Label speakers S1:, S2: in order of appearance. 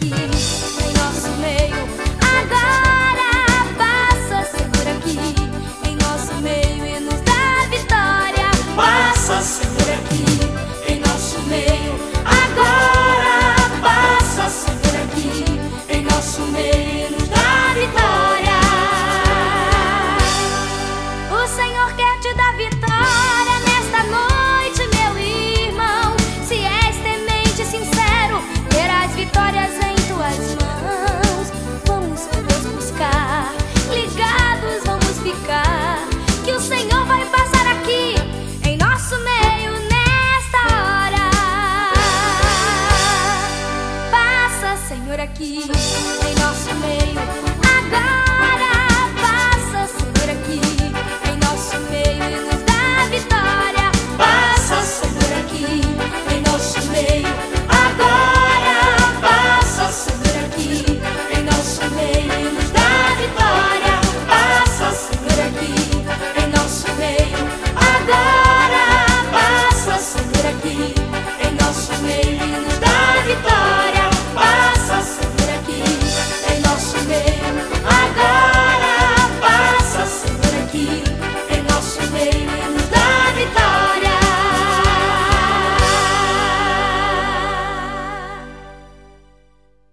S1: aqui em nosso meio. Agora passa, Senhor, aqui em nosso meio e nos dá vitória. Passa, Senhor, aqui em nosso meio. Agora passa, Senhor, aqui em nosso meio e nos dá vitória. O Senhor quer te dar vitória nesta noite, meu irmão. Se és temente e sincero, terás vitórias em tuas mãos. Vamos com Deus buscar, ligados vamos ficar, que o Senhor vai passar aqui em nosso meio nesta hora. Passa, Senhor, aqui em nosso meio. Agora passa, Senhor, aqui